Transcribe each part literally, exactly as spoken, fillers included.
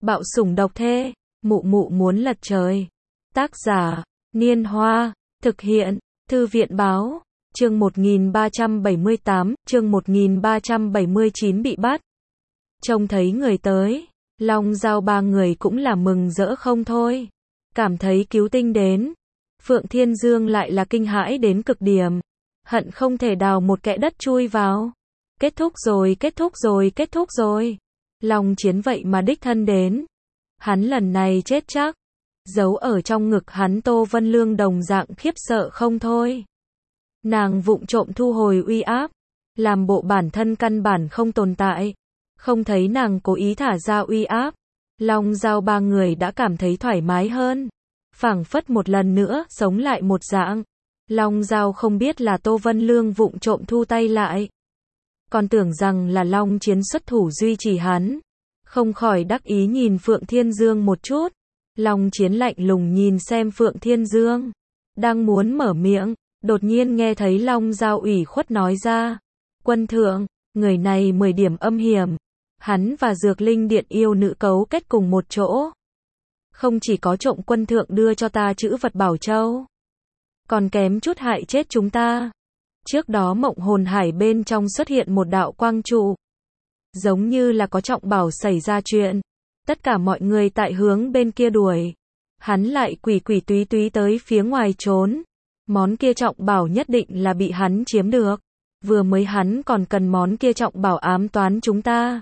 Bạo sủng độc thê, mụ mụ muốn lật trời. Tác giả, Niên Hoa, thực hiện, Thư viện báo, chương một nghìn ba trăm bảy mươi tám, chương một nghìn ba trăm bảy mươi chín bị bắt. Trông thấy người tới, Long Giao ba người cũng là mừng rỡ không thôi. Cảm thấy cứu tinh đến. Phượng Thiên Dương lại là kinh hãi đến cực điểm. Hận không thể đào một kẽ đất chui vào. Kết thúc rồi, kết thúc rồi, kết thúc rồi. Long Chiến vậy mà đích thân đến. Hắn lần này chết chắc. Giấu ở trong ngực hắn Tô Vân Lương đồng dạng khiếp sợ không thôi. Nàng vụng trộm thu hồi uy áp. Làm bộ bản thân căn bản không tồn tại. Không thấy nàng cố ý thả ra uy áp. Long Giao ba người đã cảm thấy thoải mái hơn. Phảng phất một lần nữa sống lại một dạng. Long Giao không biết là Tô Vân Lương vụng trộm thu tay lại. Còn tưởng rằng là Long Chiến xuất thủ duy trì hắn. Không khỏi đắc ý nhìn Phượng Thiên Dương một chút. Long Chiến lạnh lùng nhìn xem Phượng Thiên Dương. Đang muốn mở miệng, đột nhiên nghe thấy Long Giao ủy khuất nói ra. Quân thượng, người này mười điểm âm hiểm. Hắn và Dược Linh Điện yêu nữ cấu kết cùng một chỗ. Không chỉ có trộm quân thượng đưa cho ta chữ vật bảo châu. Còn kém chút hại chết chúng ta. Trước đó Mộng Hồn Hải bên trong xuất hiện một đạo quang trụ. Giống như là có trọng bảo xảy ra chuyện. Tất cả mọi người tại hướng bên kia đuổi. Hắn lại quỷ quỷ túy túy tới phía ngoài trốn. Món kia trọng bảo nhất định là bị hắn chiếm được. Vừa mới hắn còn cần món kia trọng bảo ám toán chúng ta.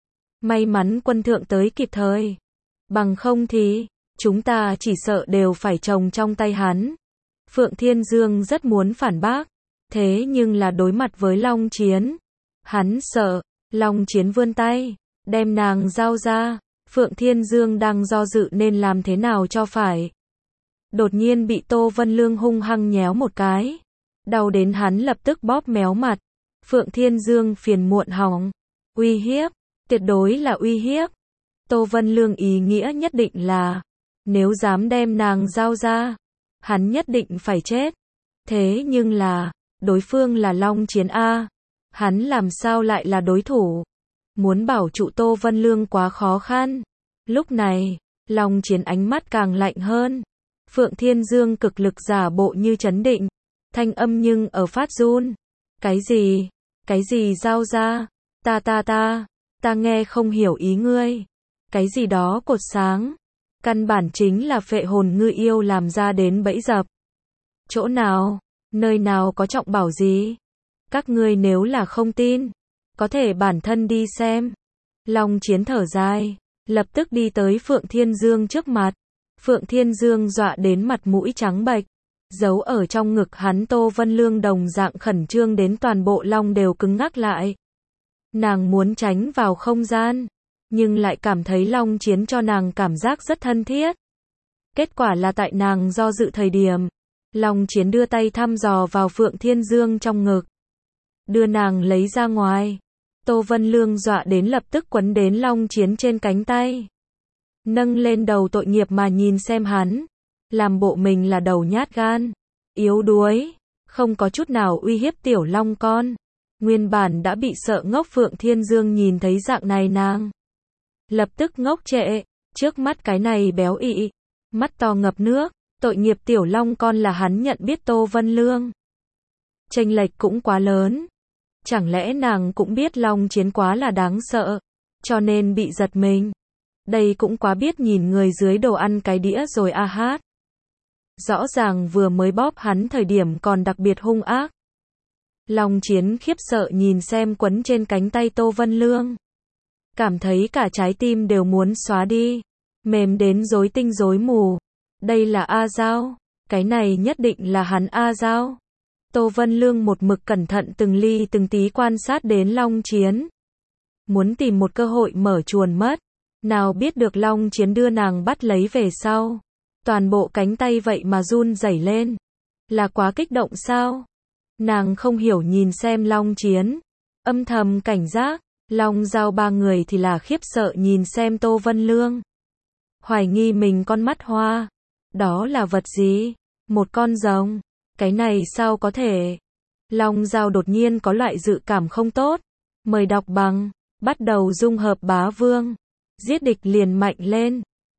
May mắn quân thượng tới kịp thời. Bằng không thì, chúng ta chỉ sợ đều phải trồng trong tay hắn. Phượng Thiên Dương rất muốn phản bác. Thế nhưng là đối mặt với Long Chiến. Hắn sợ, Long Chiến vươn tay, đem nàng giao ra. Phượng Thiên Dương đang do dự nên làm thế nào cho phải. Đột nhiên bị Tô Vân Lương hung hăng nhéo một cái. Đau đến hắn lập tức bóp méo mặt. Phượng Thiên Dương phiền muộn hỏng. Uy hiếp, tuyệt đối là uy hiếp. Tô Vân Lương ý nghĩa nhất định là, nếu dám đem nàng giao ra, hắn nhất định phải chết. Thế nhưng là, đối phương là Long Chiến A. Hắn làm sao lại là đối thủ. Muốn bảo trụ Tô Vân Lương quá khó khăn. Lúc này, Long Chiến ánh mắt càng lạnh hơn. Phượng Thiên Dương cực lực giả bộ như trấn định. Thanh âm nhưng ở phát run. Cái gì? Cái gì giao ra? Ta ta ta. Ta nghe không hiểu ý ngươi. Cái gì đó cột sáng. Căn bản chính là phệ hồn ngư yêu làm ra đến bẫy dập. Chỗ nào? Nơi nào có trọng bảo gì? Các ngươi nếu là không tin, có thể bản thân đi xem. Long Chiến thở dài, lập tức đi tới Phượng Thiên Dương trước mặt. Phượng Thiên Dương dọa đến mặt mũi trắng bệch. Giấu ở trong ngực hắn Tô Vân Lương đồng dạng khẩn trương đến toàn bộ long đều cứng ngắc lại. Nàng muốn tránh vào không gian, nhưng lại cảm thấy Long Chiến cho nàng cảm giác rất thân thiết. Kết quả là tại nàng do dự thời điểm, Long Chiến đưa tay thăm dò vào Phượng Thiên Dương trong ngực. Đưa nàng lấy ra ngoài. Tô Vân Lương dọa đến lập tức quấn đến Long Chiến trên cánh tay. Nâng lên đầu tội nghiệp mà nhìn xem hắn. Làm bộ mình là đầu nhát gan. Yếu đuối. Không có chút nào uy hiếp tiểu long con. Nguyên bản đã bị sợ ngốc Phượng Thiên Dương nhìn thấy dạng này nàng. Lập tức ngốc trệ. Trước mắt cái này béo ị. Mắt to ngập nước. Tội nghiệp tiểu long con là hắn nhận biết Tô Vân Lương. Chênh lệch cũng quá lớn. Chẳng lẽ nàng cũng biết Long Chiến quá là đáng sợ, cho nên bị giật mình. Đây cũng quá biết nhìn người dưới đồ ăn cái đĩa rồi a hát. Rõ ràng vừa mới bóp hắn thời điểm còn đặc biệt hung ác. Long Chiến khiếp sợ nhìn xem quấn trên cánh tay Tô Vân Lương. Cảm thấy cả trái tim đều muốn xóa đi. Mềm đến rối tinh rối mù. Đây là A Giao. Cái này nhất định là hắn A Giao. Tô Vân Lương một mực cẩn thận từng ly từng tí quan sát đến Long Chiến. Muốn tìm một cơ hội mở chuồn mất. Nào biết được Long Chiến đưa nàng bắt lấy về sau. Toàn bộ cánh tay vậy mà run rẩy lên. Là quá kích động sao? Nàng không hiểu nhìn xem Long Chiến. Âm thầm cảnh giác. Long Giao ba người thì là khiếp sợ nhìn xem Tô Vân Lương. Hoài nghi mình con mắt hoa. Đó là vật gì? Một con rồng. Cái này sao có thể? Long Giao đột nhiên có loại dự cảm không tốt. Mời đọc bằng. Bắt đầu dung hợp bá vương. Giết địch liền mạnh lên.